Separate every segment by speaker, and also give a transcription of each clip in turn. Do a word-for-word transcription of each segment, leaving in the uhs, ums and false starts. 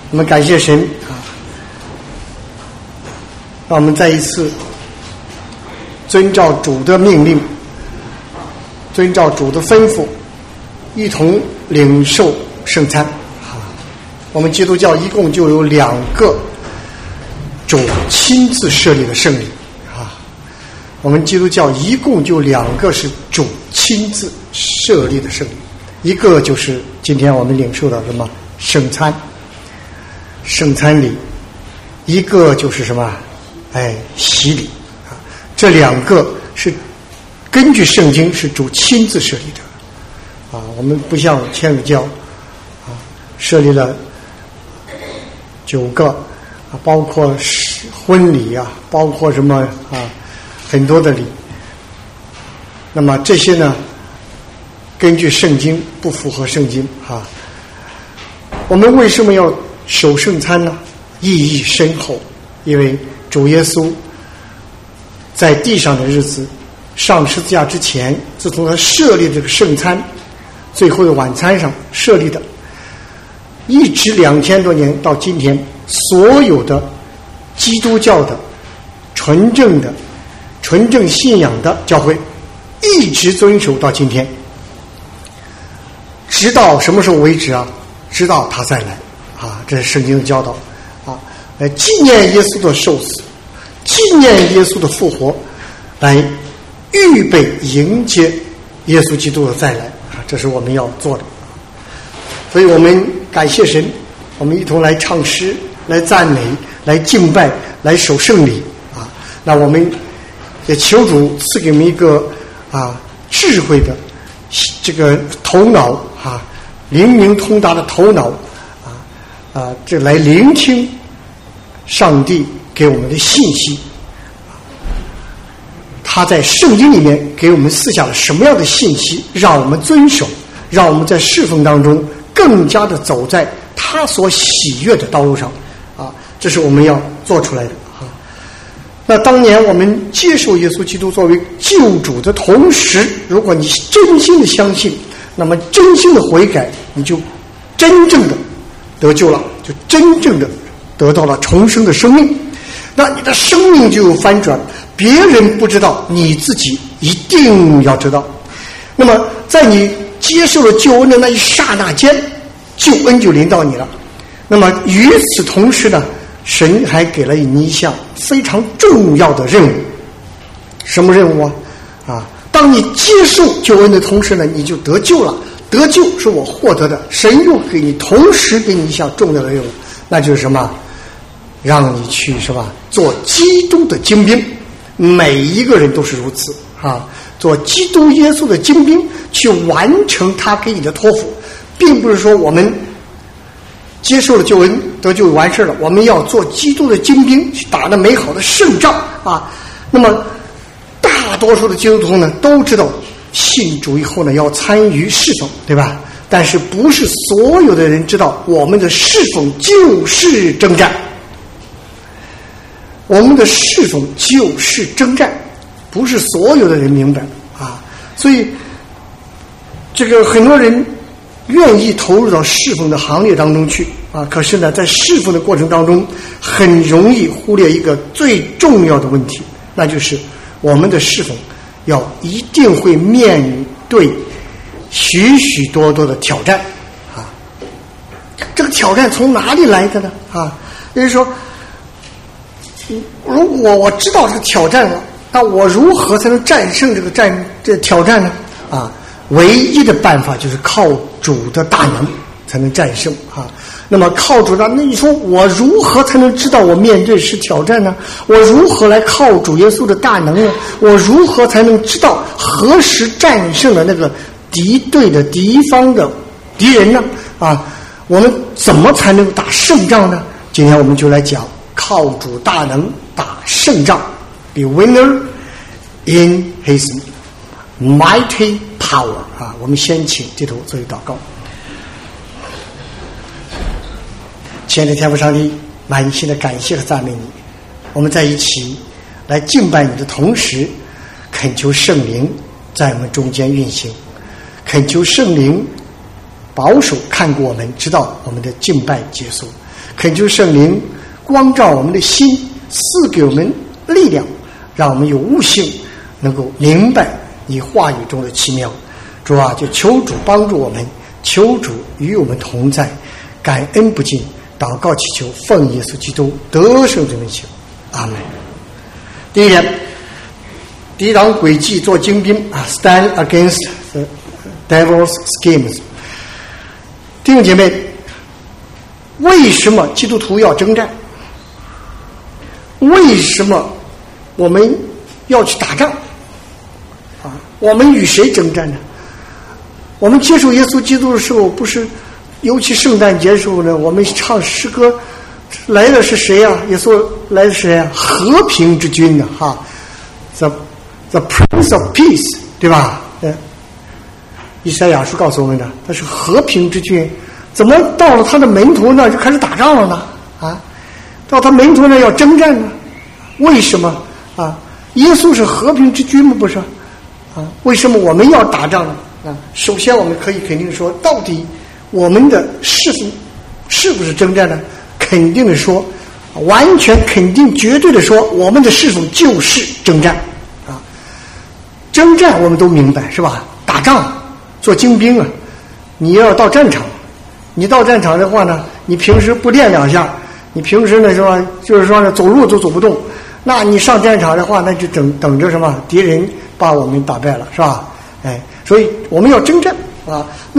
Speaker 1: 我们感谢神啊，让我们再一次遵照主的命令，遵照主的吩咐，一同领受圣餐啊。我们基督教一共就有两个主亲自设立的圣礼啊，我们基督教一共就两个是主亲自设立的圣礼，一个就是今天我们领受的什么圣餐，圣餐礼，一个就是什么哎洗礼啊，这两个是根据圣经是主亲自设立的啊。我们不像天主教啊设立了九个啊，包括婚礼啊，包括什么啊很多的礼，那么这些呢根据圣经不符合圣经啊。我们为什么要守圣餐呢？意义深厚，因为主耶稣在地上的日子，上十字架之前，自从他设立这个圣餐最后的晚餐上设立的，一直两千多年到今天，所有的基督教的纯正的纯正信仰的教会一直遵守到今天，直到什么时候为止啊？直到他再来啊！这是圣经的教导啊，来纪念耶稣的受死，纪念耶稣的复活，来预备迎接耶稣基督的再来啊！这是我们要做的。所以我们感谢神，我们一同来唱诗，来赞美，来敬拜，来守圣礼啊！那我们也求主赐给我们一个啊智慧的这个头脑啊，灵明通达的头脑啊啊，这来聆听上帝给我们的信息。他在圣经里面给我们赐下了什么样的信息，让我们遵守，让我们在侍奉当中更加的走在他所喜悦的道路上啊！这是我们要做出来的啊。那当年我们接受耶稣基督作为救主的同时，如果你真心的相信，那么真心的悔改，你就真正的得救了，就真正的得到了重生的生命。那你的生命就有翻转，别人不知道，你自己一定要知道。那么在你接受了救恩的那一刹那间，救恩就临到你了。那么与此同时呢，神还给了你一项非常重要的任务。什么任务啊？啊，当你接受救恩的同时呢，你就得救了。得救是我获得的，神又给你同时给你一项重要的任务，那就是什么？让你去是吧？做基督的精兵，每一个人都是如此啊！做基督耶稣的精兵，去完成他给你的托付，并不是说我们接受了救恩得救完事了，我们要做基督的精兵，去打那美好的胜仗啊！那么大多数的基督徒呢，都知道信主以后呢，要参与侍奉，对吧？但是不是所有的人知道，我们的侍奉就是征战。我们的侍奉就是征战，不是所有的人明白啊。所以这个很多人愿意投入到侍奉的行列当中去啊，可是呢，在侍奉的过程当中，很容易忽略一个最重要的问题，那就是我们的侍奉要一定会面对许许多多的挑战啊。这个挑战从哪里来的呢？啊，也就是说，如果我知道这个挑战了，那我如何才能战胜这个战这个挑战呢？啊，唯一的办法就是靠主的大能才能战胜啊。那么靠主的，那你说我如何才能知道我面对是挑战呢？我如何来靠主耶稣的大能呢？我如何才能知道何时战胜了那个敌对的敌方的敌人呢？啊，我们怎么才能打胜仗呢？今天我们就来讲靠主大能打胜仗 ，be winner in His mighty power 啊！我们先请低头做一祷告。亲爱的天父上帝，满心的感谢和赞美你。我们在一起来敬拜你的同时，恳求圣灵在我们中间运行，恳求圣灵保守看顾我们，直到我们的敬拜结束。 恳求圣灵光照我们的心，赐给我们力量，让我们有悟性，能够明白你话语中的奇妙。主啊，就求主帮助我们，求主与我们同在，感恩不尽，祷告祈求，奉耶稣基督得胜之名求，阿门。第一点，抵挡诡计，做精兵啊 ，stand against the devil's schemes。弟兄姐妹，为什么基督徒要征战？为什么我们要去打仗？啊，我们与谁征战呢？我们接受耶稣基督的时候，不是，尤其圣诞节的时候呢，我们唱诗歌，来的是谁啊？耶稣来的是谁啊？和平之君呢？哈 ，the the Prince of Peace， 对吧？嗯，以赛亚书告诉我们的，他是和平之君。怎么到了他的门徒那就开始打仗了呢？啊，到他门徒那要征战呢？为什么啊？耶稣是和平之君吗？不是啊？为什么我们要打仗呢？啊，首先我们可以肯定说，到底我们的侍奉是不是征战呢？肯定的说，完全肯定绝对的说，我们的侍奉就是征战啊。征战我们都明白是吧？打仗做精兵啊，你要到战场，你到战场的话呢，你平时不练两下，你平时呢是吧，就是说呢走路都走不动，那你上战场的话，那就等等着什么敌人把我们打败了是吧？哎，所以我们要征战啊。那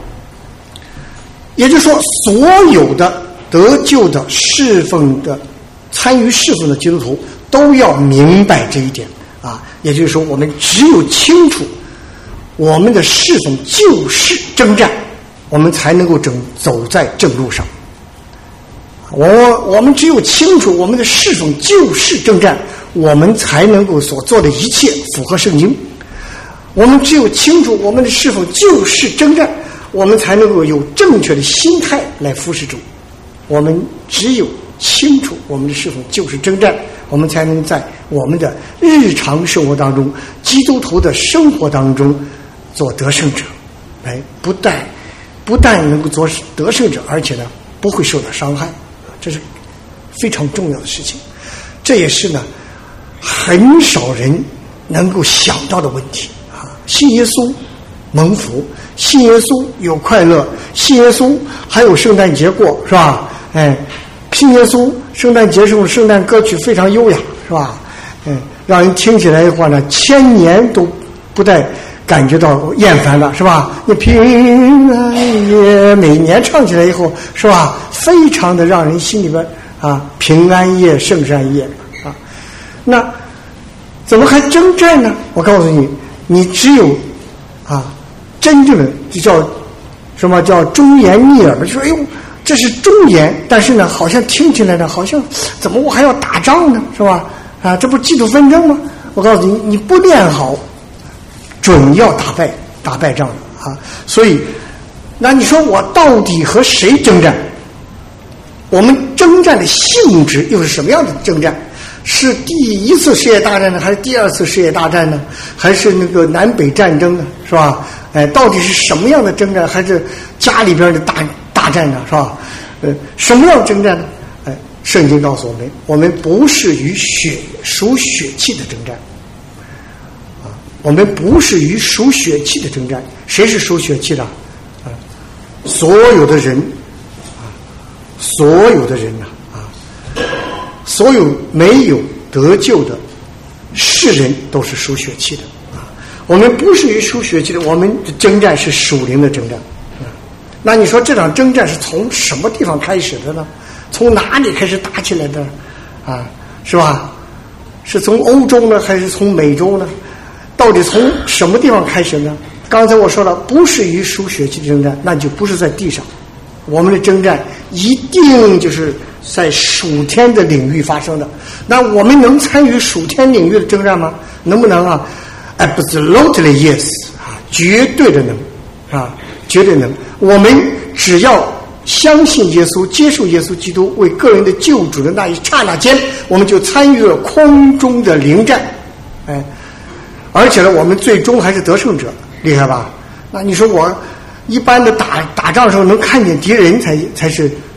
Speaker 1: 也就是说，所有的得救的侍奉的参与侍奉的基督徒都要明白这一点啊。也就是说，我们只有清楚我们的侍奉就是征战，我们才能够整走在正路上。我我们只有清楚我们的侍奉就是征战，我们才能够所做的一切符合圣经。我们只有清楚我们的侍奉就是征战，我们才能够有正确的心态来服侍主。我们只有清楚我们的侍奉就是征战，我们才能在我们的日常生活当中，基督徒的生活当中做得胜者。哎，不但不但能够做得胜者，而且呢不会受到伤害，这是非常重要的事情。这也是呢很少人能够想到的问题啊！信耶稣蒙福，信耶稣有快乐，信耶稣还有圣诞节过，是吧？哎，信耶稣圣诞节时候圣诞歌曲非常优雅，是吧？嗯，让人听起来的话呢，千年都不带感觉到厌烦了，是吧？你平安夜每年唱起来以后，是吧？非常的让人心里边啊，平安夜、圣善夜啊。那怎么还征战呢？我告诉你，你只有啊，真正的就叫什么叫忠言逆耳，就说哎呦，这是忠言，但是呢，好像听起来呢，好像怎么我还要打仗呢，是吧？啊，这不是嫉妒纷争吗？我告诉你，你不练好，准要打败打败仗的啊！所以，那你说我到底和谁征战？我们征战的性质又是什么样的征战？是第一次世界大战呢，还是第二次世界大战呢？还是那个南北战争呢？是吧？哎，到底是什么样的征战？还是家里边的大大战呢？是吧？呃，什么样的征战呢？哎，圣经告诉我们，我们不是与血属血气的征战。我们不是与属血气的征战，谁是属血气的？啊，所有的人，啊，所有的人呐，啊，所有没有得救的世人都是属血气的啊。我们不是与属血气的，我们的征战是属灵的征战啊。那你说这场征战是从什么地方开始的呢？从哪里开始打起来的？啊，是吧？是从欧洲呢，还是从美洲呢？到底从什么地方开始呢？刚才我说了，不是与属血气的征战，那就不是在地上。我们的征战一定就是在属天的领域发生的。那我们能参与属天领域的征战吗？能不能啊 ？Absolutely yes 啊，绝对的能啊，绝对能。我们只要相信耶稣，接受耶稣基督为个人的救主的那一刹那间，我们就参与了空中的灵战，哎。而且呢，我们最终还是得胜者，厉害吧？那你说我一般的打打仗的时候能看见敌人才才是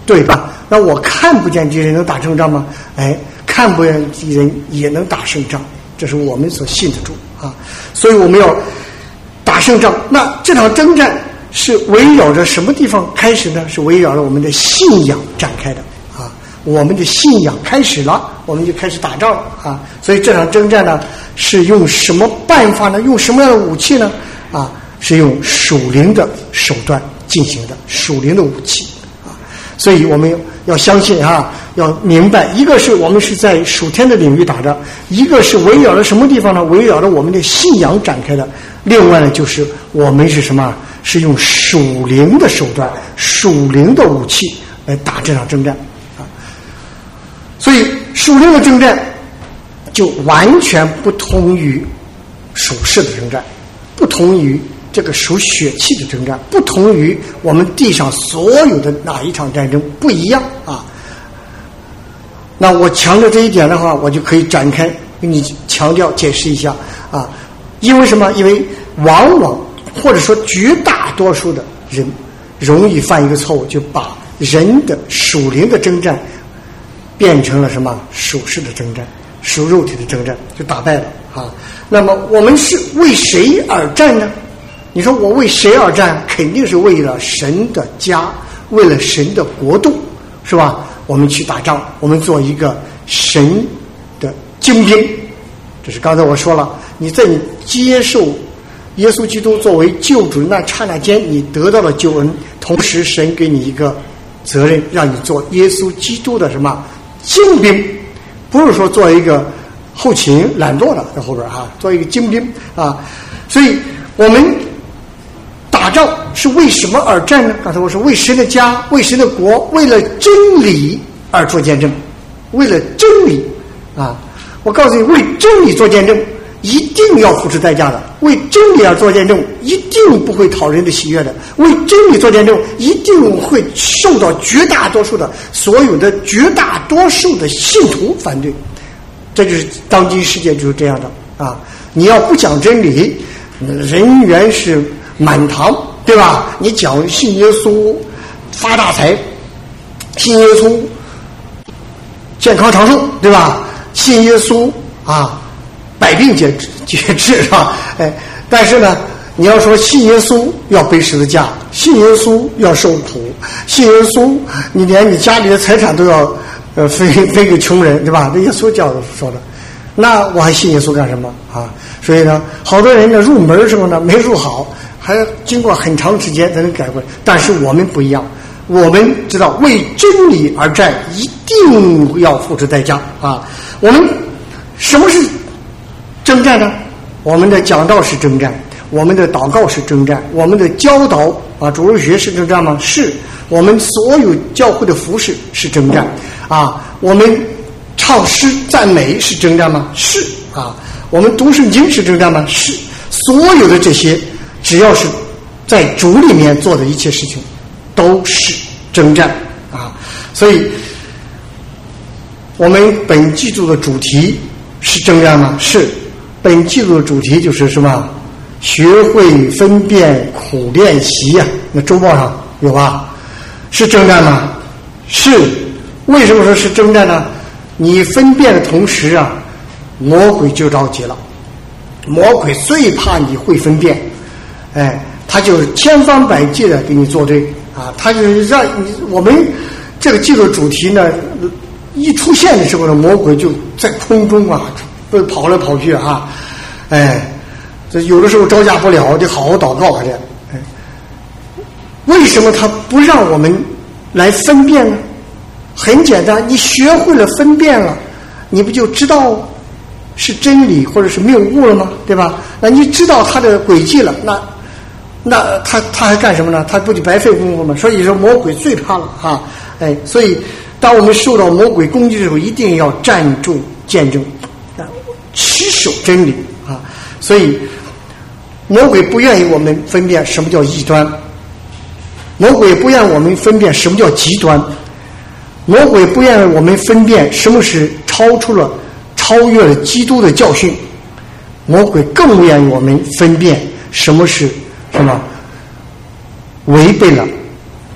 Speaker 1: 对吧？那我看不见敌人能打胜仗吗？哎，看不见敌人也能打胜仗，这是我们所信的主啊。所以我们要打胜仗。那这场征战是围绕着什么地方开始呢？是围绕着我们的信仰展开的啊。我们的信仰开始了，我们就开始打仗了啊。所以这场征战呢，是用什么办法呢？用什么样的武器呢？啊，是用属灵的手段进行的，属灵的武器啊。所以我们要相信啊，要明白，一个是我们是在属天的领域打仗，一个是围绕着什么地方呢？围绕着我们的信仰展开的。另外呢，就是我们是什么？是用属灵的手段、属灵的武器来打这场征战啊。所以属灵的征战就完全不同于属世的征战，不同于这个属血气的征战，不同于我们地上所有的哪一场战争，不一样啊。那我强调这一点的话，我就可以展开给你强调解释一下啊。因为什么？因为往往或者说绝大多数的人容易犯一个错误，就把人的属灵的征战变成了什么？属世的征战，属肉体的征战，就打败了啊。那么我们是为谁而战呢？你说我为谁而战？肯定是为了神的家，为了神的国度，是吧？我们去打仗，我们做一个神的精兵。这是刚才我说了，你在你接受耶稣基督作为救主那刹那间，你得到了救恩，同时神给你一个责任，让你做耶稣基督的什么精兵，不是说做一个后勤懒惰的在后边哈，做一个精兵啊。所以我们打仗是为什么而战呢？刚才我说为神的家，为神的国，为了真理而做见证，为了真理啊。我告诉你，为真理做见证一定要付出代价的，为真理而做见证一定不会讨人的喜悦的，为真理做见证一定会受到绝大多数的所有的绝大多数的信徒反对。这就是当今世界就是这样的啊！你要不讲真理，人缘是满堂，对吧？你讲信耶稣发大财，信耶稣健康长寿，对吧？信耶稣啊，百病解解治，是吧？哎，但是呢，你要说信耶稣要背十字架，信耶稣要受苦，信耶稣你连你家里的财产都要呃分分给穷人，对吧？这耶稣教说的，那我还信耶稣干什么啊？所以呢，好多人呢入门的时候呢没入好，还经过很长时间才能改过来。但是我们不一样，我们知道为真理而战，一定要付出代价啊！我们什么是征战呢？我们的讲道是征战，我们的祷告是征战，我们的教导啊，主日学是征战吗？是。我们所有教会的服饰是征战啊，我们唱诗赞美是征战吗？是啊。我们读圣经是征战吗？是。所有的这些，只要是在主里面做的一切事情，都是征战啊。所以我们本季度的主题是征战吗？是。本季度的主题就是什么？学会分辨苦练习啊，那周报上有吧？是征战吗？是。为什么说是征战呢？你分辨的同时啊，魔鬼就着急了。魔鬼最怕你会分辨，哎，他就是千方百计的给你作对啊，他就是让你我们这个季度主题呢一出现的时候呢，魔鬼就在空中啊都跑来跑去啊，哎，这有的时候招架不了，得好好祷告这样。哎，为什么他不让我们来分辨呢？很简单，你学会了分辨了，你不就知道是真理或者是谬误了吗？对吧？那你知道他的诡计了，那那他他还干什么呢？他不就白费功夫吗？所以说魔鬼最怕了啊！哎，所以当我们受到魔鬼攻击的时候，一定要站住见证，啊，持守真理啊！所以魔鬼不愿意我们分辨什么叫异端，魔鬼也不愿意我们分辨什么叫极端，魔鬼不愿意我们分辨什么是超出了超越了基督的教训，魔鬼更不愿意我们分辨什么是什么违背了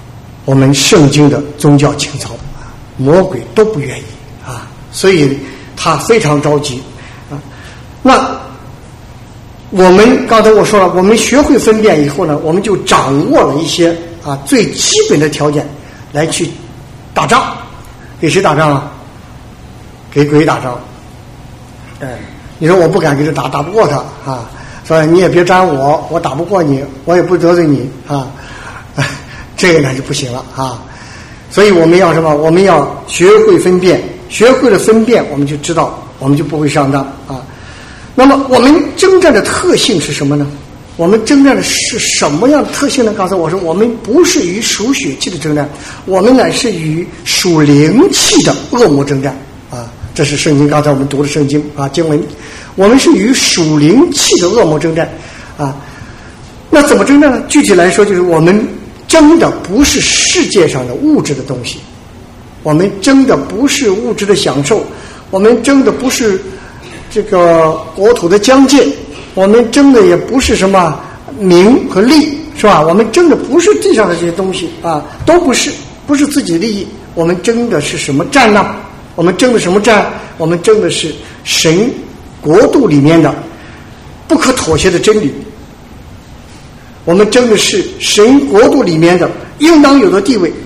Speaker 1: 我们圣经的宗教情操，魔鬼都不愿意啊，所以他非常着急啊。那我们刚才我说了，我们学会分辨以后呢，我们就掌握了一些啊最基本的条件来去打仗。给谁打仗啊？给鬼打仗。哎，你说我不敢给他打，打不过他啊，说你也别沾我，我打不过你，我也不得罪你啊，这个呢就不行了啊。所以我们要什么？我们要学会分辨，学会了分辨，我们就知道，我们就不会上当啊。那么我们征战的特性是什么呢？我们征战的是什么样的特性呢？刚才我说，我们不是与属血气的征战，我们乃是与属灵气的恶魔征战啊。这是圣经，刚才我们读的圣经啊经文，我们是与属灵气的恶魔征战啊。那怎么征战呢？具体来说，就是我们争的不是世界上的物质的东西，我们争的不是物质的享受，我们争的不是这个国土的疆界，我们争的也不是什么名和利，是吧？我们争的不是地上的这些东西啊，都不是，不是自己的利益。我们争的是什么战呢？我们争的什么战？我们争的是神国度里面的不可妥协的真理。我们争的是神国度里面的应当有的地位。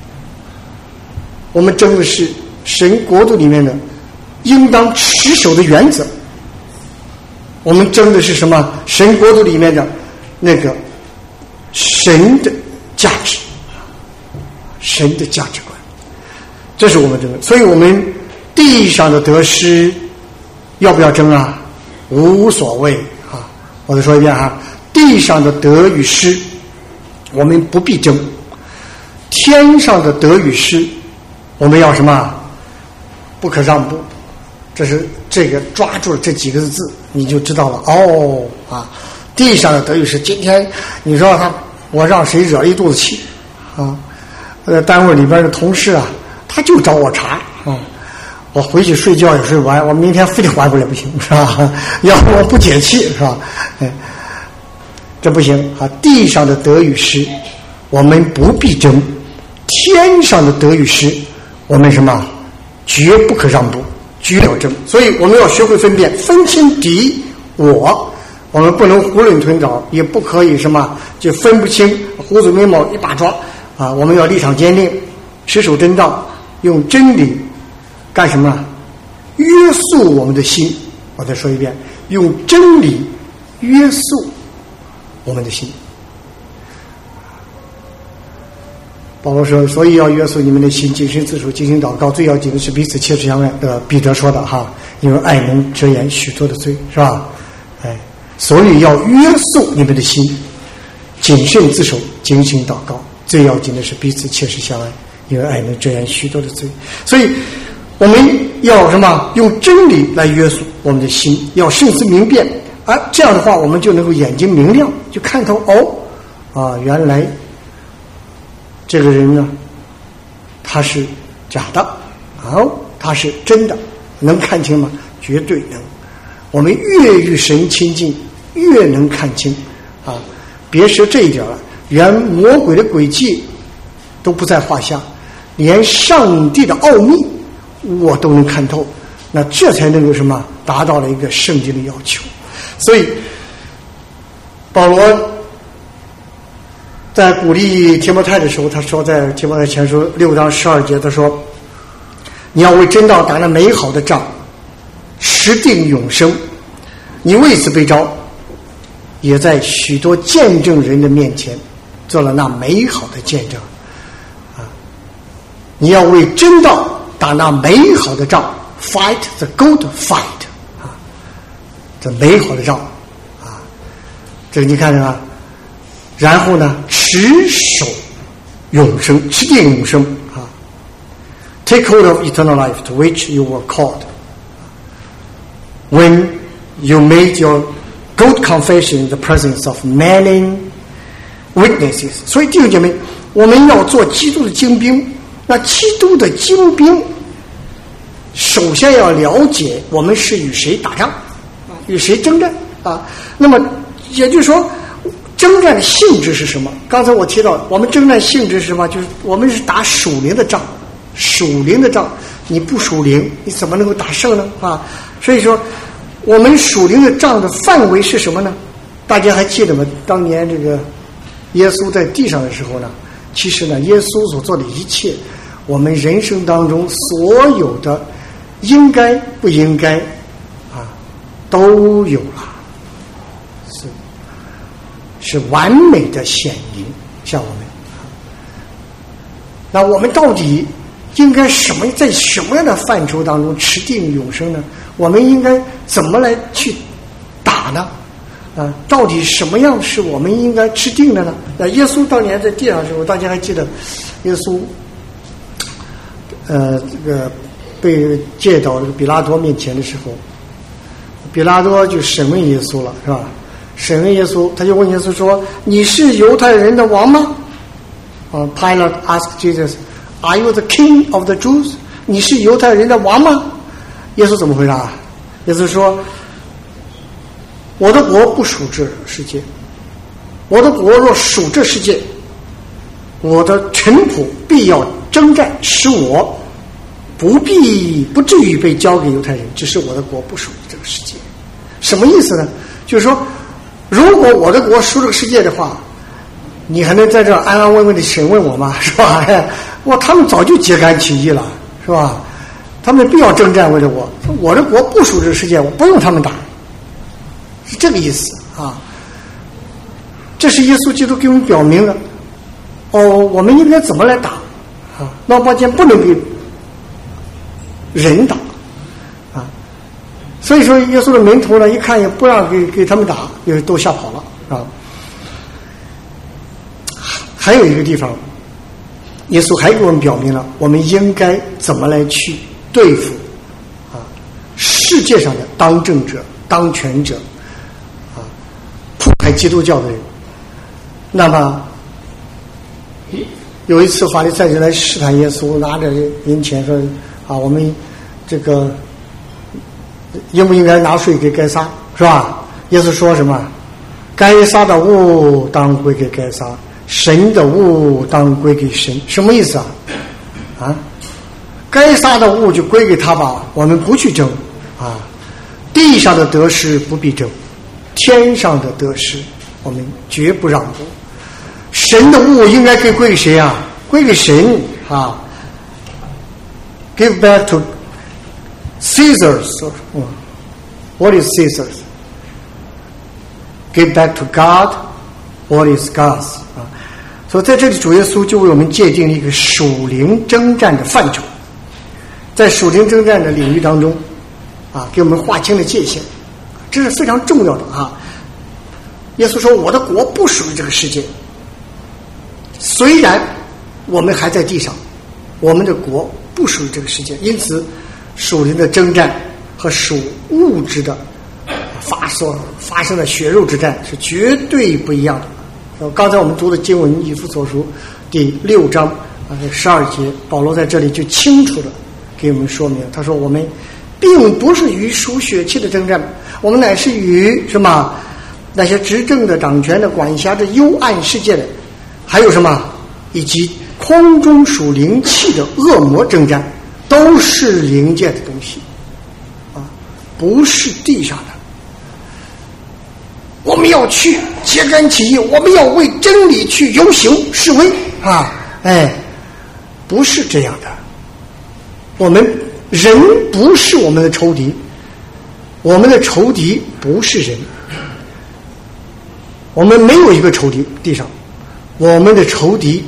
Speaker 1: 我们争的是神国度里面的应当持守的原则。我们争的是什么？神国度里面的那个神的价值，神的价值观，这是我们争的。所以我们地上的得失要不要争啊？无所谓啊！我再说一遍哈，地上的得与失我们不必争，天上的得与失我们要什么？不可让步。这是这个抓住了这几个字，你就知道了哦啊！地上的得与失，今天你说他我让谁惹了一肚子气啊？呃，单位里边的同事啊，他就找我茬啊！我回去睡觉也睡不完，我明天非得还回来不行，是吧？要不我不解气，是吧？哎，这不行啊！地上的得与失，我们不必争；天上的得与失，我们什么？绝不可让步。居了争，所以我们要学会分辨，分清敌我，我们不能囫囵吞枣，也不可以什么就分不清，胡子眉毛一把抓啊！我们要立场坚定，持守真道，用真理干什么？约束我们的心。我再说一遍，用真理约束我们的心。保罗说，所以要约束你们的心，谨慎自守，精心祷告，最要紧的是彼此切实相爱。呃，彼得说的哈，因为爱能遮掩许多的罪，是吧？哎，所以要约束你们的心，谨慎自守，精心祷告，最要紧的是彼此切实相爱，因为爱能遮掩许多的罪。所以我们要什么？用真理来约束我们的心，要慎思明辨，啊，这样的话我们就能够眼睛明亮，就看透哦，啊，原来这个人呢，他是假的，哦，他是真的，能看清吗？绝对能。我们越与神亲近，越能看清啊！别说这一点了，连魔鬼的诡计都不在话下，连上帝的奥秘我都能看透，那这才能够什么？达到了一个圣经的要求。所以保罗在鼓励提摩太的时候，他说在提摩太前书六章十二节，他说你要为真道打那美好的仗，持定永生。你为此被召，也在许多见证人的面前做了那美好的见证啊！你要为真道打那美好的仗， fight the good fight 啊，这美好的仗啊，这个你看着啊。然后呢，持守永生，持定永生啊 ，take hold of eternal life to which you were called when you made your good confession in the presence of many witnesses。所以弟兄姐妹，我们要做基督的精兵。那基督的精兵，首先要了解我们是与谁打仗啊，与谁征战啊。那么也就是说，征战的性质是什么？ 刚才我提到，我们征战性质是什么？就是我们是打属灵的仗，属灵的仗，你不属灵，你怎么能够打胜呢？啊，所以说，我们属灵的仗的范围是什么呢？大家还记得吗？当年这个耶稣在地上的时候呢，其实呢，耶稣所做的一切，我们人生当中所有的应该不应该啊，都有了，是是完美的显明向我们。那我们到底应该什么在什么样的范畴当中持定永生呢？我们应该怎么来去打呢？啊，到底什么样是我们应该吃定的呢？那耶稣当年在地上的时候，大家还记得，耶稣，呃，这个被借到这个比拉多面前的时候，比拉多就审问耶稣了，是吧？审问耶稣，他就问耶稣说：“你是犹太人的王吗？”啊 ，Pilate asked Jesus, "Are you the king of the Jews?" 你是犹太人的王吗？耶稣怎么回答？耶稣说：“我的国不属这世界，我的国若属这世界，我的臣仆必要征战，使我不必不至于被交给犹太人。只是我的国不属这个世界。”什么意思呢？就是说，如果我的国属这个世界的话，你还能在这安安稳稳的审问我吗？是吧？哇，他们早就揭竿起义了，是吧？他们必要征战为了我，我的国不属这个世界，我不用他们打。是这个意思啊，这是耶稣基督给我们表明了，哦，我们应该怎么来打啊？闹宝剑不能给人打啊，所以说耶稣的门徒呢，一看也不让给给他们打，也都吓跑了啊。还有一个地方，耶稣还给我们表明了，我们应该怎么来去对付啊世界上的当政者、当权者。迫害基督教的人。那么有一次法利赛人来试探耶稣，拿着银钱说：“啊，我们这个应不应该拿税给该撒，是吧？”耶稣说什么？该撒的物当归给该撒，神的物当归给神。什么意思啊？啊，该撒的物就归给他吧，我们不去争啊。地上的得失不必争，天上的得失我们绝不让步。神的物应该给归给谁啊？归给神啊。Give back to Caesar's. What is Caesar's? Give back to God. What is God's? 啊，所以在这里主耶稣就为我们界定了一个属灵征战的范畴，在属灵征战的领域当中啊，给我们划清了界限，这是非常重要的啊。耶稣说：“我的国不属于这个世界。”虽然我们还在地上，我们的国不属于这个世界，因此属灵的征战和属物质的发所发生的血肉之战是绝对不一样的。刚才我们读的经文以弗所书第六章啊十二节，保罗在这里就清楚的给我们说明，他说我们并不是与属血气的征战，我们乃是与什么那些执政的、掌权的、管辖着幽暗世界的，还有什么以及空中属灵气的恶魔征战，都是灵界的东西啊，不是地上的。我们要去揭竿起义，我们要为真理去游行示威啊！哎，不是这样的。我们人不是我们的仇敌，我们的仇敌不是人。我们没有一个仇敌，地上我们的仇敌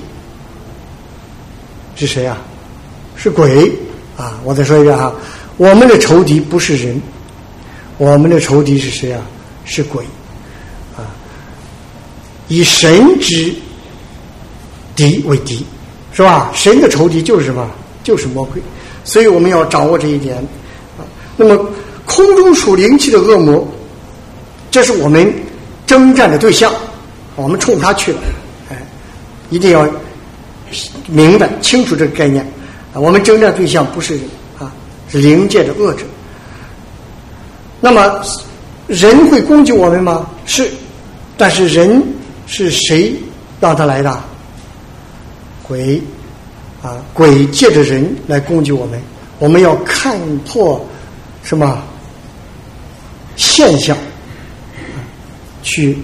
Speaker 1: 是谁啊？是鬼啊！我再说一遍啊，我们的仇敌不是人，我们的仇敌是谁啊？是鬼啊！以神之敌为敌，是吧？神的仇敌就是什么？就是魔鬼。所以我们要掌握这一点啊。那么空中属灵气的恶魔，这是我们征战的对象，我们冲他去了，哎，一定要明白清楚这个概念啊。我们征战对象不是人啊，是灵界的恶者。那么人会攻击我们吗？是，但是人是谁让他来的？鬼啊，鬼借着人来攻击我们，我们要看破什么现象，去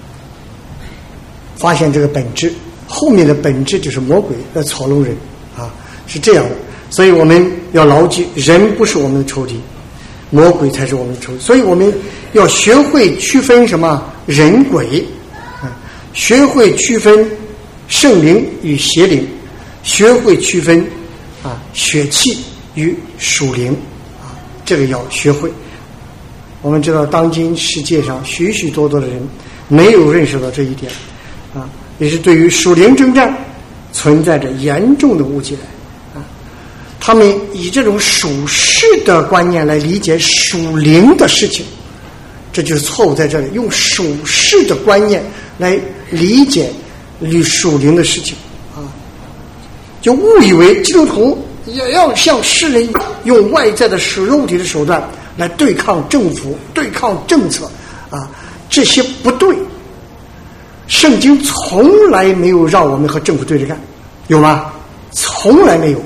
Speaker 1: 发现这个本质，后面的本质就是魔鬼来操弄人啊，是这样的。所以我们要牢记，人不是我们的仇敌，魔鬼才是我们的仇敌。所以我们要学会区分什么人鬼啊，学会区分圣灵与邪灵，学会区分啊血气与属灵啊，这个要学会。我们知道当今世界上许许多多的人没有认识到这一点啊，也是对于属灵征战存在着严重的误解啊。他们以这种属世的观念来理解属灵的事情，这就是错误在这里，用属世的观念来理解与属灵的事情啊，就误以为基督徒也要像世人用外在的使肉体的手段来对抗政府、对抗政策啊，这些不对。圣经从来没有让我们和政府对着干，有吗？从来没有。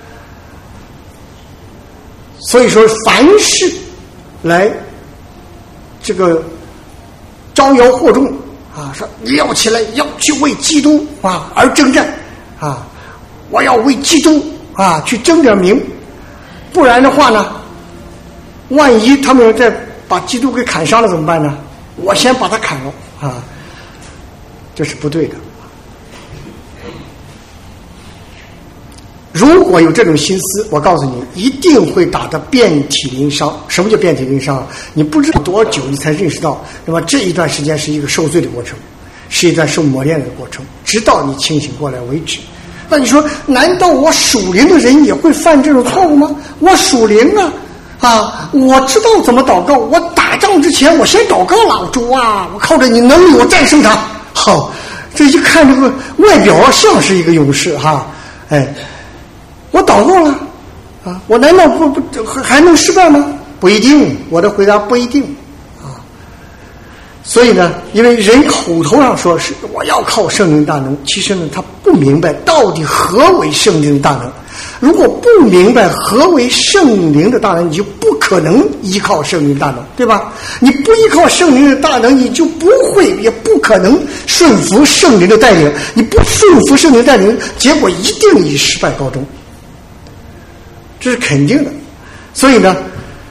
Speaker 1: 所以说，凡是来这个招摇惑众啊，说你要起来要去为基督啊而征战啊，我要为基督啊去争点名，不然的话呢，万一他们再把基督给砍伤了怎么办呢？我先把他砍了啊，这是不对的。如果有这种心思，我告诉你，一定会打得遍体鳞伤。什么叫遍体鳞伤？你不知道多久你才认识到，那么这一段时间是一个受罪的过程，是一段受磨练的过程，直到你清醒过来为止。那你说，难道我属灵的人也会犯这种错误吗？我属灵啊啊，我知道怎么祷告，我打仗之前我先祷告了，主啊，我靠着你能力我战胜他。好，这一看这个外表像是一个勇士哈，哎，我祷告了啊，我难道不不还能失败吗？不一定，我的回答不一定啊。所以呢，因为人口头上说是我要靠圣灵大能，其实呢他不明白到底何为圣灵大能。如果不明白何为圣灵的大能，你就不可能依靠圣灵大能，对吧？你不依靠圣灵的大能，你就不会也不可能顺服圣灵的带领。你不顺服圣灵带领，结果一定以失败告终，这是肯定的。所以呢，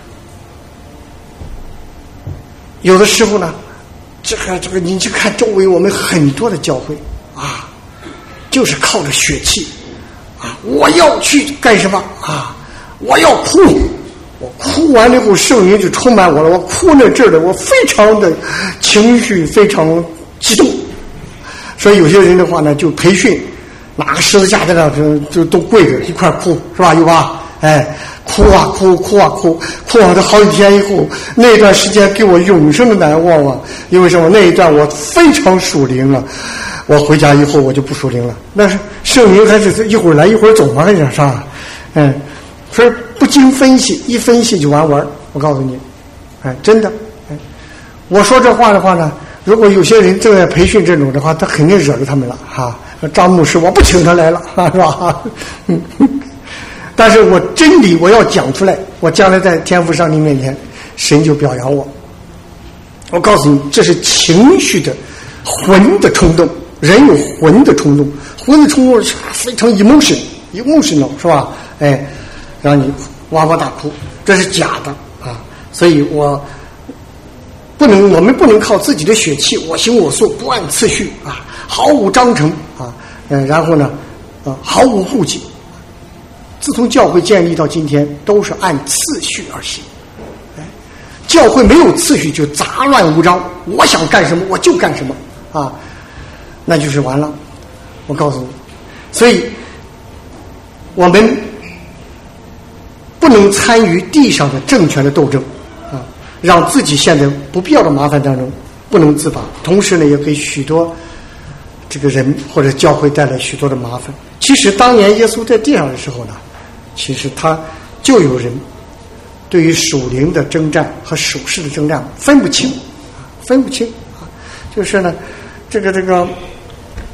Speaker 1: 有的时候呢，这个这个你去看周围我们很多的教会啊，就是靠着血气啊，我要去干什么啊？我要哭，我哭完了以后，圣灵就充满我了。我哭那阵儿的，我非常的情绪非常激动。所以有些人的话呢，就培训拿个十字架在那就就都跪着一块哭，是吧？有吧？哎，哭啊哭，哭啊哭，哭完了好几天以后，那段时间给我永生的难忘啊！因为什么？那一段我非常属灵了。我回家以后我就不属灵了，那是圣灵还是一会儿来一会儿走嘛，还是啥？嗯，所以不经分析，一分析就完完。我告诉你，哎，真的，哎，我说这话的话呢，如果有些人正在培训这种的话，他肯定惹着他们了哈。张牧师，我不请他来了，是吧？嗯，但是我真理我要讲出来，我将来在天父上帝面前，神就表扬我。我告诉你，这是情绪的魂的冲动。人有魂的冲动，魂的冲动是非常 emotion emotional 是吧？哎，让你哇哇大哭，这是假的啊！所以我不能，我们不能靠自己的血气，我行我素，不按次序啊，毫无章程啊，嗯，然后呢，啊，毫无顾忌。自从教会建立到今天，都是按次序而行。哎，教会没有次序就杂乱无章，我想干什么我就干什么啊。那就是完了，我告诉你，所以我们不能参与地上的政权的斗争啊，让自己陷在不必要的麻烦当中，不能自拔。同时呢，也给许多这个人或者教会带来许多的麻烦。其实当年耶稣在地上的时候呢，其实他就有人对于属灵的征战和属世的征战分不清，分不清啊，就是呢，这个这个。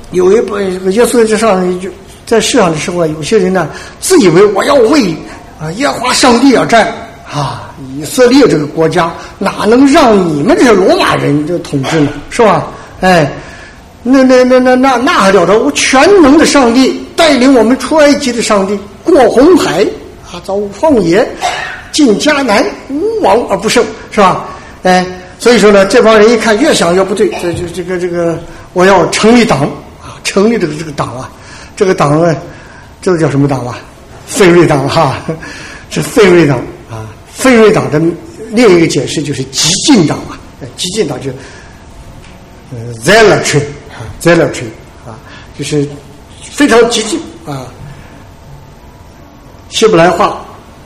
Speaker 1: 有一部耶稣在上就在世上的时候啊，有些人呢自以为我要为啊耶和华上帝而战啊，以色列这个国家哪能让你们这些罗马人的统治呢？是吧？哎，那那那那那那还了得！我全能的上帝带领我们出埃及的上帝，过红海啊，走旷野，进迦南，无往而不胜，是吧？哎，所以说呢，这帮人一看越想越不对，这就这个这个，我要成立党啊，成立这个这个党啊，这个党呢，这个叫什么党啊？费瑞党哈，是费瑞党啊。费瑞党的另一个解释就是激进党啊，激进党就呃 zealotry 啊 zealotry 啊，就是非常激进啊。希伯来话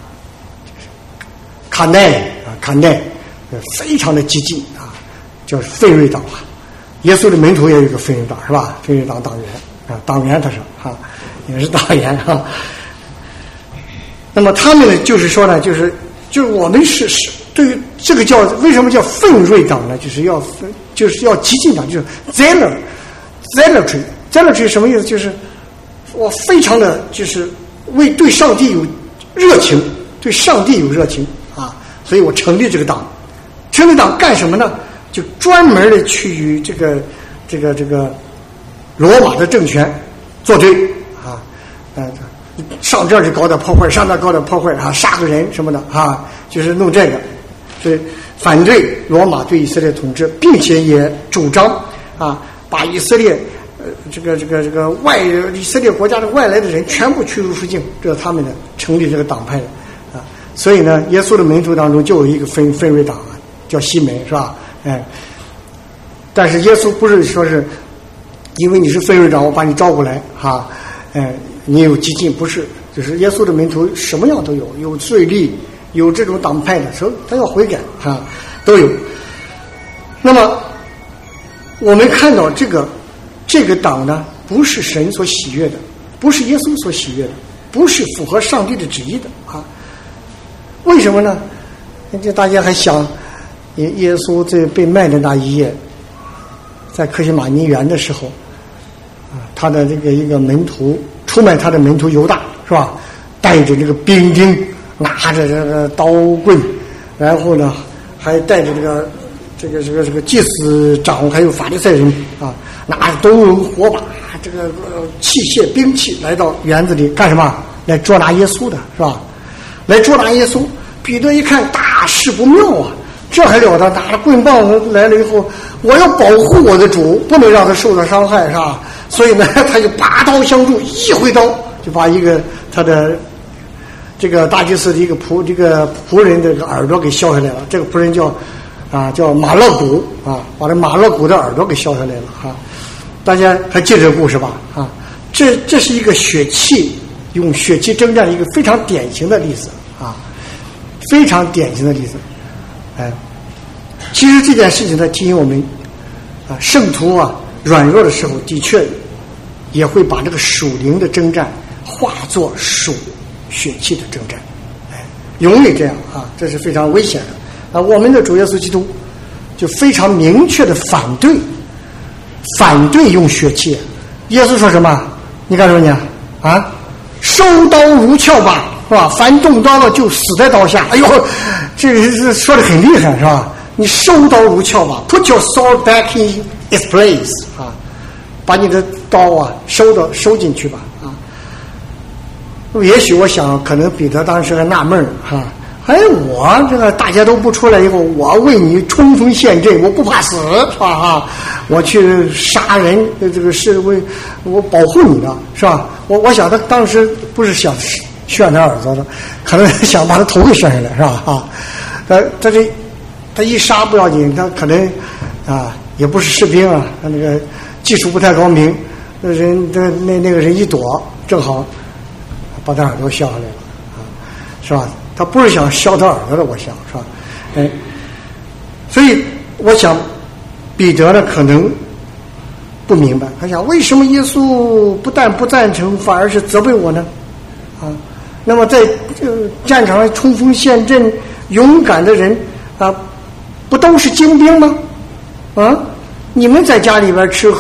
Speaker 1: 卡奈啊卡奈非常的激进啊，叫费瑞党啊。耶稣的门徒也有一个费瑞党是吧？费瑞党党员啊，党员他是啊，也是党员啊。那么他们呢，就是说呢，就是就是我们是是对于这个叫为什么叫奋锐党呢？就是要就是要激进党，就是 zealot zealotry zealotry 什么意思？就是我非常的就是为对上帝有热情，对上帝有热情啊，所以我成立这个党。成立党干什么呢？就专门的去与这个这个这个罗马的政权作对啊，呃。上这儿就搞点破坏，上那儿搞点破坏啊，杀个人什么的啊，就是弄这个，所以反对罗马对以色列统治，并且也主张啊，把以色列呃这个这个这个外以色列国家的外来的人全部驱逐出境，这是他们的成立这个党派的啊。所以呢，耶稣的门徒当中就有一个分分瑞党啊，叫西门是吧？哎，但是耶稣不是说是因为你是分瑞党，我把你招过来哈，哎。你有激进不是？就是耶稣的门徒什么样都有，有税吏，有这种党派的时候，他要悔改啊，都有。那么我们看到这个这个党呢，不是神所喜悦的，不是耶稣所喜悦的，不是符合上帝的旨意的啊。为什么呢？这大家还想，耶耶稣在被卖的那一夜，在客西马尼园的时候啊，他的这个一个门徒。出卖他的门徒犹大是吧？带着这个兵丁，拿着这个刀棍，然后呢，还带着这个这个这个这个祭司长还有法利赛人啊，拿着刀刃火把，这个呃器械兵器来到园子里干什么？来捉拿耶稣的是吧？来捉拿耶稣。彼得一看大事不妙啊，这还了得！拿着棍棒来了以后，我要保护我的主，不能让他受到伤害是吧？所以呢，他就拔刀相助，一挥刀就把一个他的这个大祭司的一个仆这个仆人的这个耳朵给削下来了。这个仆人叫啊叫马勒古啊，把这马勒古的耳朵给削下来了哈、啊。大家还记得这个故事吧？啊，这这是一个血气用血气征战一个非常典型的例子啊，非常典型的例子。哎，其实这件事情呢，提醒我们啊，圣徒啊软弱的时候，的确也会把这个属灵的征战化作属血气的征战，哎，容易这样啊，这是非常危险的啊。我们的主耶稣基督就非常明确的反对，反对用血气。耶稣说什么？你告诉你啊，收刀如鞘吧，是吧？凡动刀的就死在刀下。哎呦，这个说的很厉害，是吧？你收刀如鞘吧 ，put your sword back in its place 啊，把你的刀啊收到收进去吧啊。也许我想，可能彼得当时还纳闷哈、啊，哎，我这个大家都不出来以后，我为你冲锋陷阵，我不怕死是吧？哈，我去杀人，这个是为我保护你的是吧？我我想他当时不是想炫他耳朵的，可能想把他头给炫下来是吧？啊，他他这他一杀不要紧，他可能啊也不是士兵啊，他那个技术不太高明，那人那那那个人一躲，正好把他耳朵削下来了啊，是吧？他不是想削他耳朵的，我想是吧？哎，所以我想彼得呢可能不明白，他想为什么耶稣不但不赞成，反而是责备我呢？啊，那么在呃战场上冲锋陷阵勇敢的人啊，不都是精兵吗？啊，你们在家里边吃喝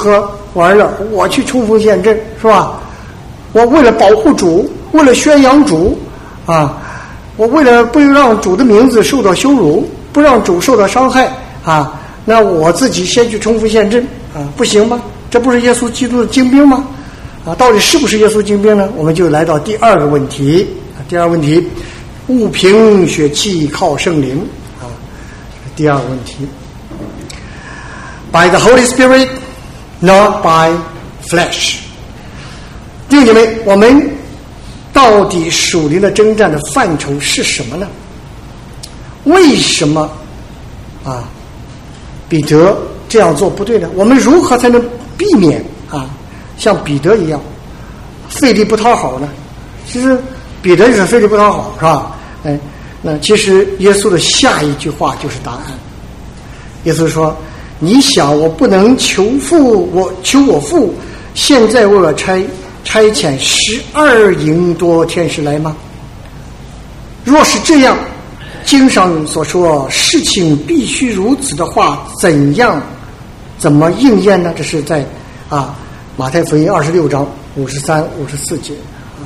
Speaker 1: 完了，我去冲锋陷阵，是吧？我为了保护主，为了宣扬主，啊，我为了不让主的名字受到羞辱，不让主受到伤害，啊，那我自己先去冲锋陷阵，啊，不行吗？这不是耶稣基督的精兵吗？啊，到底是不是耶稣精兵呢？我们就来到第二个问题。啊、第二个问题，物凭血气靠圣灵。啊，第二个问题 ，By the Holy Spirit, not by flesh。弟兄姐妹，我们到底属灵的征战的范畴是什么呢？为什么啊彼得这样做不对呢？我们如何才能避免啊像彼得一样费力不讨好呢？其实彼得就是费力不讨好，是吧？哎，那其实耶稣的下一句话就是答案。耶稣说：“你想我不能求父，我求我父现在为我差差遣十二营多天使来吗？若是这样，经上所说事情必须如此的话，怎样怎么应验呢？”这是在啊马太福音二十六章五十三、五十四节啊。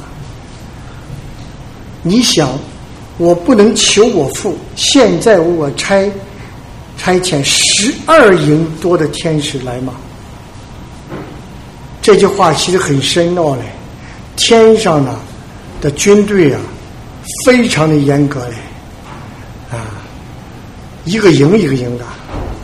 Speaker 1: 你想，我不能求我父现在为我差差遣十二营多的天使来吗？这句话其实很深奥嘞，天上呢的军队啊，非常的严格嘞，啊，一个营一个营的，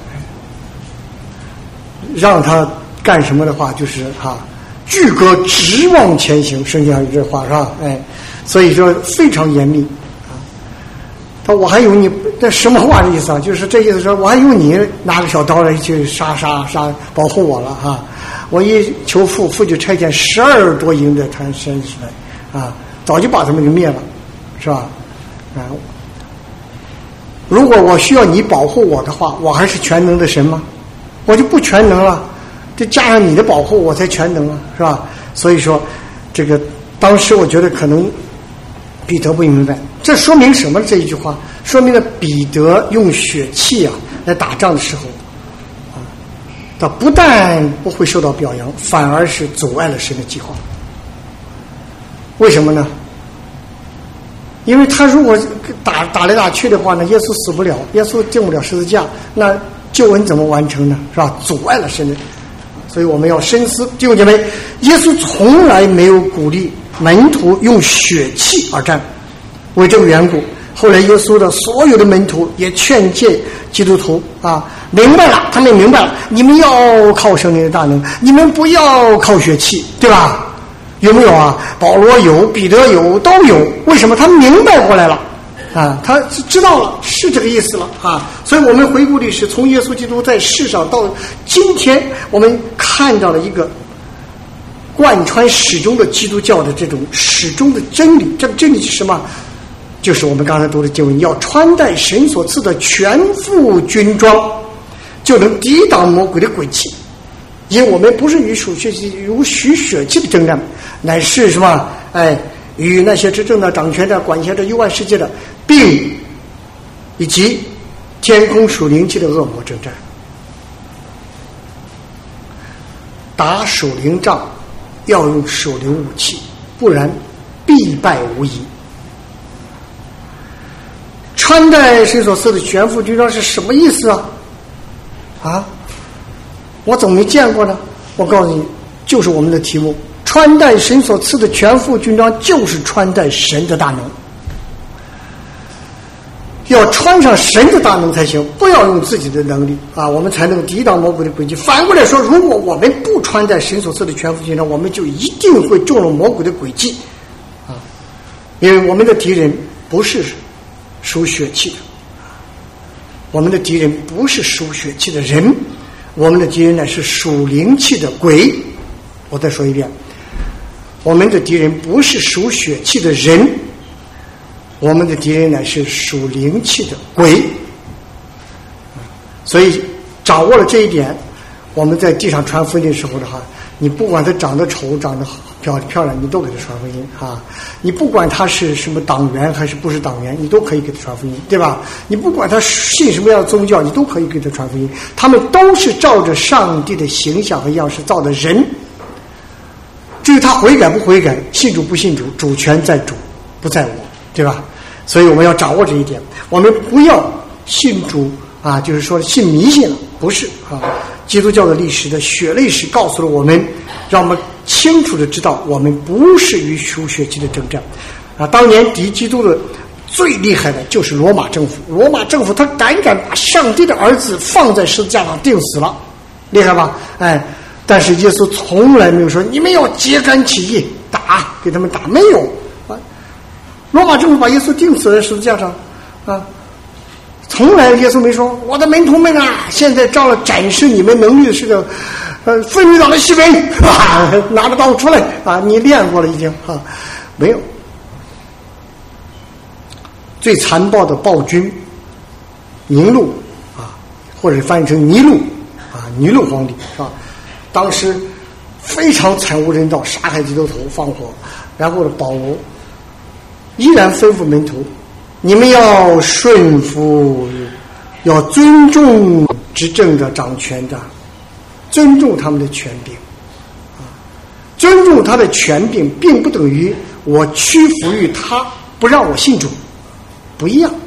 Speaker 1: 让他干什么的话，就是哈、啊，巨哥直往前行，圣经上有这话是吧？哎，所以说非常严密啊。他我还以为你这什么话的意思啊？就是这意思说，我还以为你拿个小刀来去杀杀杀保护我了哈、啊。我一求父，父就差遣十二多营的天使来，啊，早就把他们给灭了，是吧？啊，如果我需要你保护我的话，我还是全能的神吗？我就不全能了，就加上你的保护，我才全能啊，是吧？所以说，这个当时我觉得可能彼得不明白，这说明什么？这一句话说明了彼得用血气啊来打仗的时候。他不但不会受到表扬，反而是阻碍了神的计划。为什么呢？因为他如果打打来打去的话呢，耶稣死不了，耶稣进不了十字架，那救恩怎么完成呢？是吧？阻碍了神的。所以我们要深思，弟兄姐妹，耶稣从来没有鼓励门徒用血气而战。为这个缘故，后来耶稣的所有的门徒也劝诫基督徒啊，明白了，他们明白了，你们要靠圣灵的大能，你们不要靠血气，对吧？有没有啊？保罗有，彼得有，都有。为什么？他明白过来了啊，他知道了，是这个意思了啊。所以我们回顾历史，从耶稣基督在世上到今天，我们看到了一个贯穿始终的基督教的这种始终的真理。这个真理是什么？就是我们刚才读的经文，要穿戴神所赐的全副军装，就能抵挡魔鬼的诡计。因为我们不是与属血气、如许血气的征战，乃是什么？哎，与那些执政的、掌权的、管辖着幽暗世界的，并以及天空属灵气的恶魔征战。打属灵仗要用属灵武器，不然必败无疑。穿戴神所赐的全副军装是什么意思啊？啊，我怎么没见过呢？我告诉你，就是我们的题目，穿戴神所赐的全副军装，就是穿戴神的大能。要穿上神的大能才行，不要用自己的能力啊，我们才能抵挡魔鬼的诡计。反过来说，如果我们不穿戴神所赐的全副军装，我们就一定会中了魔鬼的诡计啊，因为我们的敌人不是属血气的，我们的敌人不是属血气的人，我们的敌人呢是属灵气的鬼。我再说一遍，我们的敌人不是属血气的人，我们的敌人呢是属灵气的鬼。所以掌握了这一点，我们在地上传福音的时候的话，你不管他长得丑长得漂漂亮，你都给他传福音啊！你不管他是什么党员还是不是党员，你都可以给他传福音，对吧？你不管他信什么样的宗教，你都可以给他传福音。他们都是照着上帝的形象和样式造的人。至于他悔改不悔改，信主不信主，主权在主，不在我，对吧？所以我们要掌握这一点，我们不要信主啊，就是说信迷信了，不是啊。基督教的历史的血泪史告诉了我们，让我们清楚的知道，我们不是与属血气的征战啊。当年敌基督的最厉害的就是罗马政府，罗马政府他胆敢把上帝的儿子放在十字架上钉死了，厉害吧？哎，但是耶稣从来没有说你们要揭竿起义打，给他们打，没有啊。罗马政府把耶稣钉死在十字架上啊。从来耶稣没说我的门徒们啊，现在照了展示你们能力的是个呃妇女党的西北啊，拿着刀出来啊，你练过了已经啊，没有。最残暴的暴君尼禄啊，或者翻译成尼禄啊，尼禄皇帝是吧？当时非常惨无人道，杀害基督徒，放火，然后呢，保罗依然吩咐门徒。你们要顺服，要尊重执政的掌权的，尊重他们的权柄啊！尊重他的权柄，并不等于我屈服于他，不让我信主，不一样。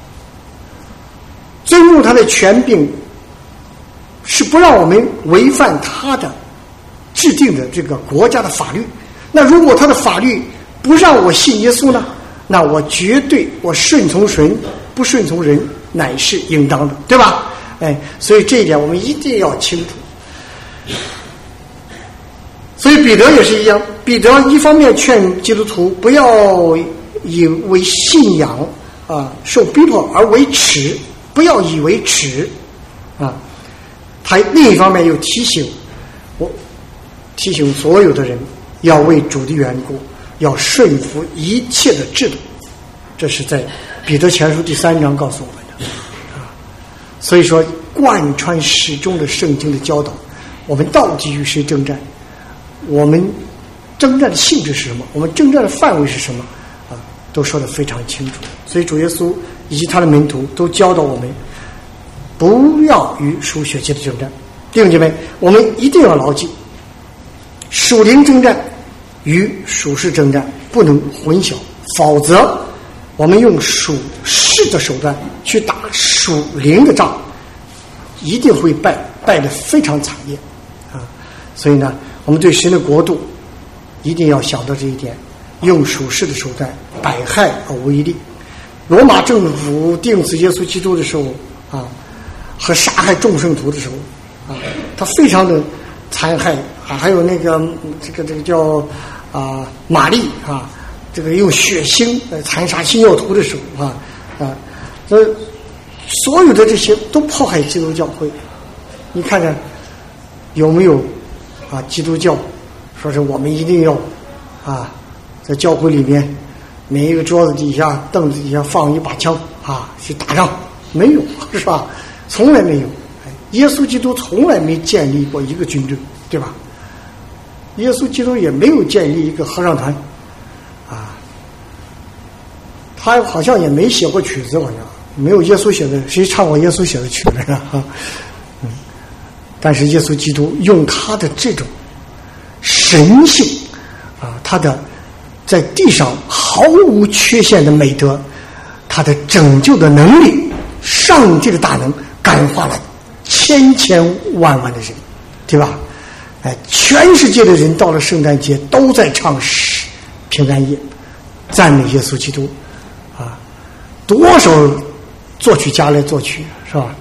Speaker 1: 尊重他的权柄，是不让我们违反他的制定的这个国家的法律。那如果他的法律不让我信耶稣呢？那我绝对我顺从神，不顺从人，乃是应当的，对吧？哎，所以这一点我们一定要清楚。所以彼得也是一样，彼得一方面劝基督徒不要以为信仰啊受逼迫而为耻，不要以为耻啊。他另一方面又提醒我，提醒所有的人要为主的缘故。要顺服一切的制度，这是在彼得前书第三章告诉我们的啊。所以说，贯穿始终的圣经的教导，我们到底与谁征战？我们征战的性质是什么？我们征战的范围是什么？啊，都说得非常清楚。所以主耶稣以及他的门徒都教导我们，不要与属血气的征战。弟兄姐妹，我们一定要牢记，属灵征战与属世征战不能混淆，否则我们用属世的手段去打属灵的仗，一定会败，败得非常惨烈啊！所以呢，我们对神的国度一定要想到这一点，用属世的手段百害而无一利。罗马政府钉死耶稣基督的时候啊，和杀害众圣徒的时候啊，他非常的残害啊，还有那个这个这个叫啊玛丽啊，这个用血腥来残杀新教徒的时候啊啊，这所有的这些都迫害基督教会。你看看有没有啊？基督教说是我们一定要啊，在教会里面每一个桌子底下、凳子底下放一把枪啊，去打仗，没有是吧？从来没有。耶稣基督从来没建立过一个军队，对吧？耶稣基督也没有建立一个合唱团啊，他好像也没写过曲子，好像没有耶稣写的，谁唱过耶稣写的曲子啊？嗯，但是耶稣基督用他的这种神性啊，他的在地上毫无缺陷的美德，他的拯救的能力，上帝的大能感化了千千万万的人，对吧？哎，全世界的人到了圣诞节都在唱诗平安夜，赞美耶稣基督啊！多少作曲家来作曲，是吧？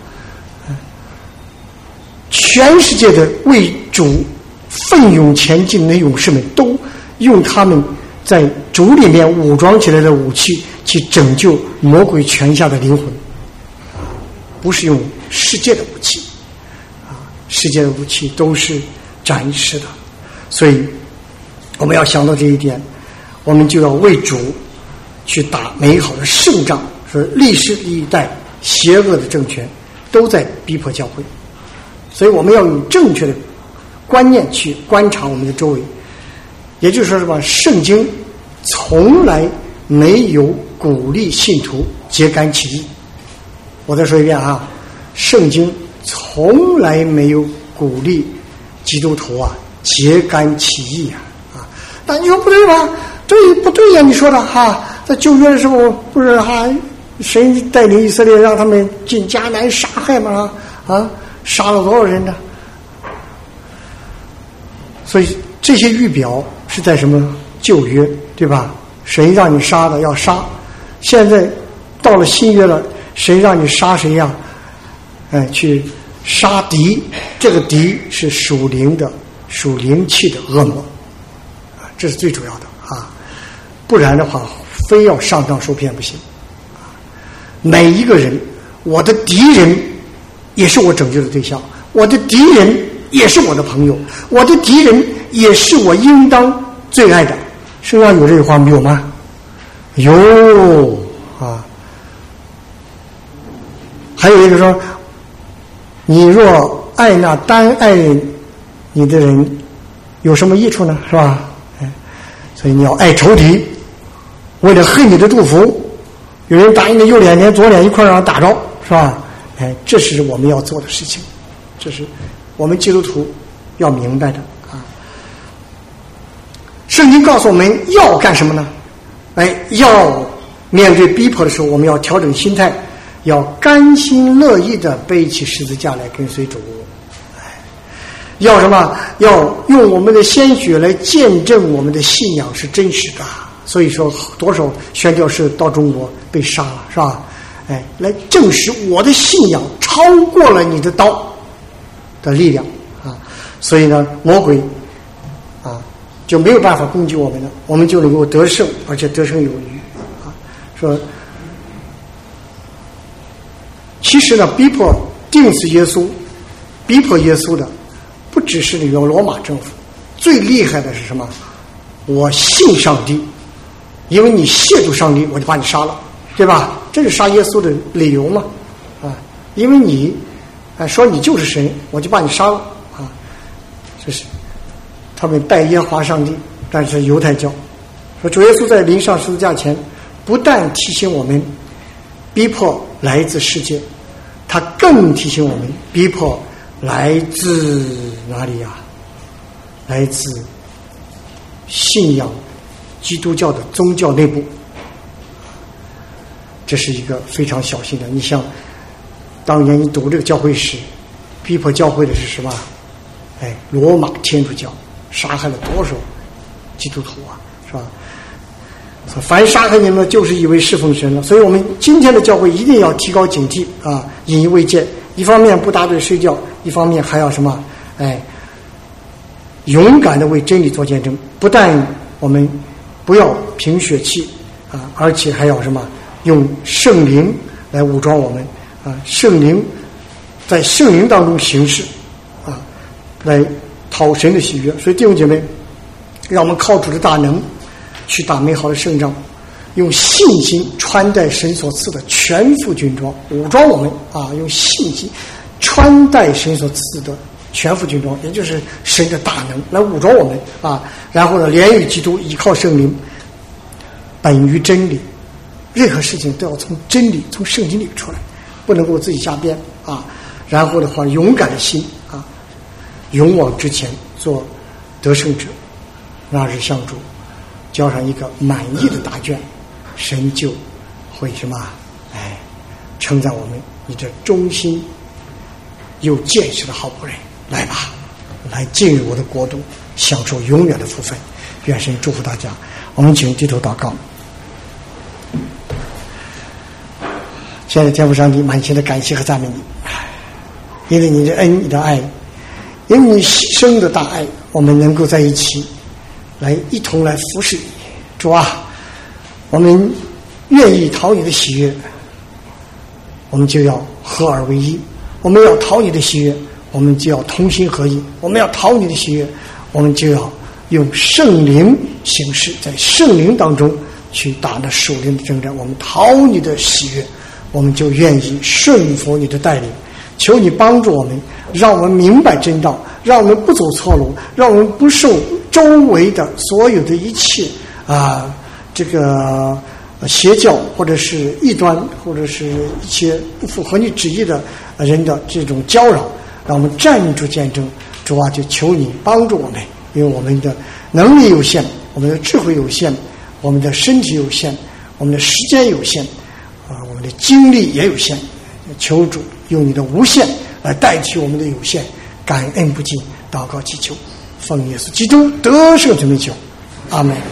Speaker 1: 全世界的为主奋勇前进的勇士们，都用他们在主里面武装起来的武器去拯救魔鬼权下的灵魂，不是用世界的武器啊！世界的武器都是展示的，所以我们要想到这一点，我们就要为主去打美好的胜仗。说历史历代邪恶的政权都在逼迫教会，所以我们要用正确的观念去观察我们的周围。 也就是说什么？圣经从来没有鼓励信徒揭竿起义。我再说一遍啊，圣经从来没有鼓励基督徒啊揭竿起义啊啊！那你说不对吧？对不对呀？你说的哈，在旧约的时候不是哈，神带领以色列让他们进迦南杀害吗？啊，杀了多少人呢？所以这些预表是在什么旧约，对吧？神让你杀的要杀，现在到了新约了，神让你杀谁呀？哎，去杀敌，这个敌是属灵的、属灵气的恶魔，啊，这是最主要的啊！不然的话，非要上当受骗不行。每一个人，我的敌人也是我拯救的对象，我的敌人也是我的朋友，我的敌人也是我应当最爱的。圣经上有这句话没有吗？有啊。还有一个说，你若爱那单爱你的人，有什么益处呢？是吧？哎，所以你要爱仇敌，为了恨你的祝福，有人打你的右脸，连左脸一块让他打着，是吧？哎，这是我们要做的事情，这是我们基督徒要明白的啊。圣经告诉我们要干什么呢？哎，要面对逼迫的时候，我们要调整心态，要甘心乐意的背起十字架来跟随主。哎，要什么？要用我们的鲜血来见证我们的信仰是真实的。所以说，多少宣教士到中国被杀了，是吧？哎，来证实我的信仰超过了你的刀的力量啊！所以呢，魔鬼啊就没有办法攻击我们了，我们就能够得胜，而且得胜有余啊！说，其实呢，逼迫钉死耶稣、逼迫耶稣的，不只是那个罗马政府，最厉害的是什么？我信上帝，因为你亵渎上帝，我就把你杀了，对吧？这是杀耶稣的理由嘛？啊，因为你啊说你就是神，我就把你杀了啊！这是他们拜耶和华上帝，但是犹太教说主耶稣在临上十字架前，不但提醒我们逼迫来自世界，他更提醒我们逼迫来自哪里呀？来自信仰基督教的宗教内部。这是一个非常小心的。你像当年你读这个教会史，逼迫教会的是什么？哎，罗马天主教杀害了多少基督徒啊，是吧？凡杀害你们就是以为侍奉神了。所以我们今天的教会一定要提高警惕啊，引以为戒。一方面不打盹睡觉，一方面还要什么？哎，勇敢的为真理做见证。不但我们不要凭血气啊，而且还要什么？用圣灵来武装我们啊，圣灵在圣灵当中行事啊，来讨神的喜悦。所以弟兄姐妹，让我们靠主的大能去打美好的胜仗，用信心穿戴神所赐的全副军装，武装我们啊，用信心穿戴神所赐的全副军装，也就是神的大能来武装我们啊。然后呢，连于基督，依靠圣灵，本于真理。任何事情都要从真理、从圣经里出来，不能够自己瞎编啊。然后的话，勇敢的心啊，勇往直前，做得胜者。那日向主交上一个满意的答卷，神就会什么？哎，称赞我们，你这忠心又见识的好仆人，来吧，来进入我的国度，享受永远的福分。愿神祝福大家。我们请低头祷告。亲爱的天父上帝，满心的感谢和赞美你，因为你的恩、你的爱，因为你牺牲的大爱，我们能够在一起，来一同来服侍你。主啊，我们愿意讨你的喜悦，我们就要合而为一；我们要讨你的喜悦，我们就要同心合意；我们要讨你的喜悦，我们就要用圣灵行事，在圣灵当中去打那属灵的征战。我们讨你的喜悦，我们就愿意顺服你的带领。求你帮助我们，让我们明白真道，让我们不走错路，让我们不受周围的所有的一切啊，这个邪教或者是异端或者是一些不符合你旨意的人的这种搅扰，让我们站住见证。主啊，就求你帮助我们，因为我们的能力有限，我们的智慧有限，我们的身体有限，我们的时间有限，啊，我们的精力也有限。求主用你的无限来代替我们的有限，感恩不尽，祷告祈求，奉耶稣基督得胜之名求，阿门。